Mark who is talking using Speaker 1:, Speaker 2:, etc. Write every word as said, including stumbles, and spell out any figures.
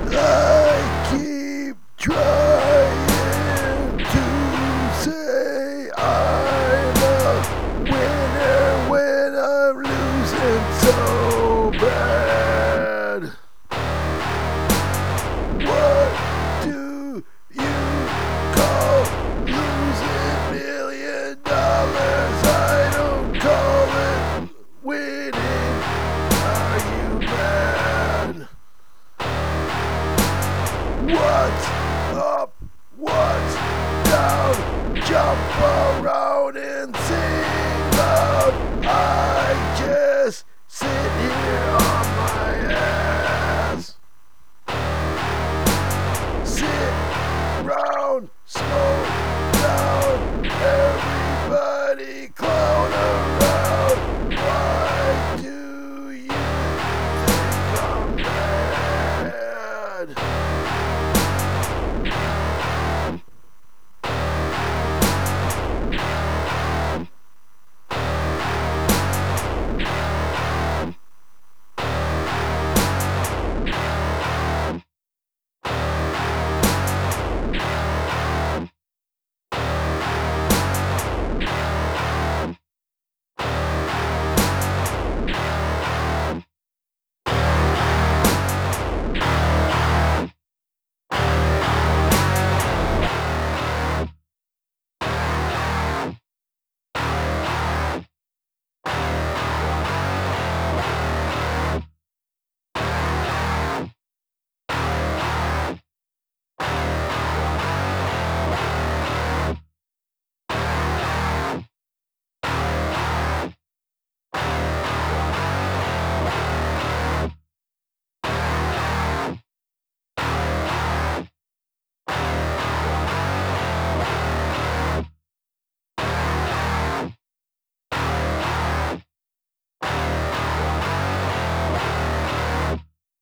Speaker 1: I keep trying to say I'm a winner when I'm losing so bad. What do you call losing million dollars? I don't call it winning. Are you mad? What's up? What's down? Jump around and